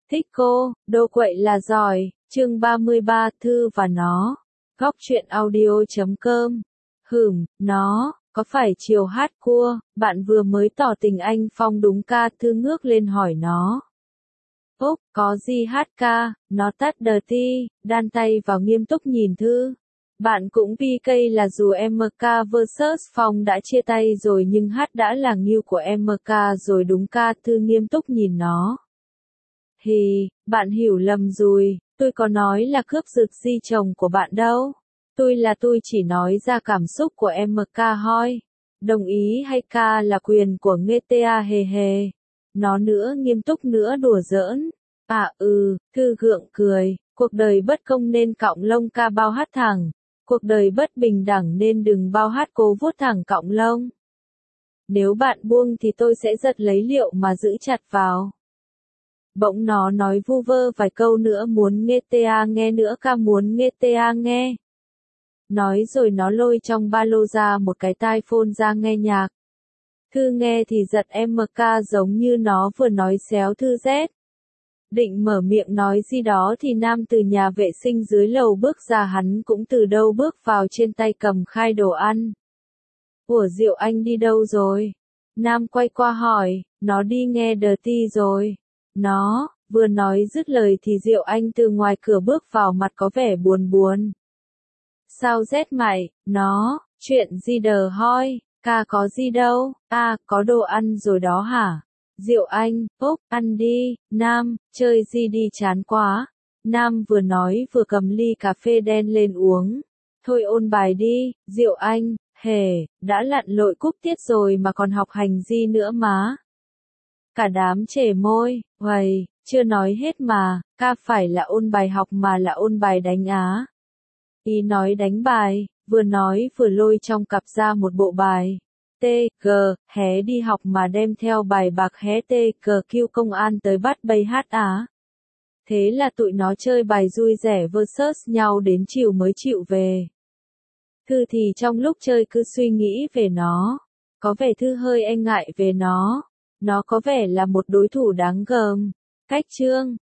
Thích cô, đồ quậy là giỏi, chương 33, Thư và nó. Góc truyện audio.com. Nó, có phải chiều hát cua, bạn vừa mới tỏ tình anh Phong đúng ca? Thư ngước lên hỏi nó. Úc, có gì hát ca, nó tắt đờ ti, đan tay vào nghiêm túc nhìn Thư. Bạn cũng PK là dù MK vs Phong đã chia tay rồi nhưng hát đã là nghiêu của MK rồi đúng ca? Thư nghiêm túc nhìn nó. Hì, bạn hiểu lầm rồi, tôi có nói là cướp giật di chồng của bạn đâu. Tôi chỉ nói ra cảm xúc của MK thôi. Đồng ý hay ca là quyền của GTA hề hề. Nó nữa nghiêm túc nữa đùa giỡn. Thư gượng cười, cuộc đời bất công nên cọng lông ca bao hát thẳng. Cuộc đời bất bình đẳng nên đừng bao hát cố vuốt thẳng cọng lông. Nếu bạn buông thì tôi sẽ giật lấy liệu mà giữ chặt vào. Bỗng nó nói vu vơ vài câu nữa muốn GTA nghe nữa ca muốn GTA nghe. Nói rồi nó lôi trong ba lô ra một cái tai phone ra nghe nhạc. Thư nghe thì giật MK giống như nó vừa nói xéo Thư rét. Định mở miệng nói gì đó thì Nam từ nhà vệ sinh dưới lầu bước ra, hắn cũng từ đâu bước vào trên tay cầm khai đồ ăn. Ủa Diệu Anh đi đâu rồi? Nam quay qua hỏi, nó đi nghe Dirty rồi. Nó, vừa nói dứt lời thì Diệu Anh từ ngoài cửa bước vào, mặt có vẻ buồn buồn. Sao rét mày, nó, chuyện gì đờ hoi, ca có gì đâu, có đồ ăn rồi đó hả? Diệu Anh, Úc, ăn đi, Nam, chơi gì đi chán quá. Nam vừa nói vừa cầm ly cà phê đen lên uống. Thôi ôn bài đi, Diệu Anh, đã lặn lội cúp tiết rồi mà còn học hành gì nữa má. Cả đám trề môi, chưa nói hết mà, ca phải là ôn bài học mà là ôn bài đánh á. Ý nói đánh bài, vừa nói vừa lôi trong cặp ra một bộ bài. Đi học mà đem theo bài bạc kêu công an tới bắt bay hát á. Thế là tụi nó chơi bài vui vẻ versus nhau đến chiều mới chịu về. Thư thì trong lúc chơi cứ suy nghĩ về nó. Có vẻ Thư hơi e ngại về nó. Nó có vẻ là một đối thủ đáng gờm. Cách chương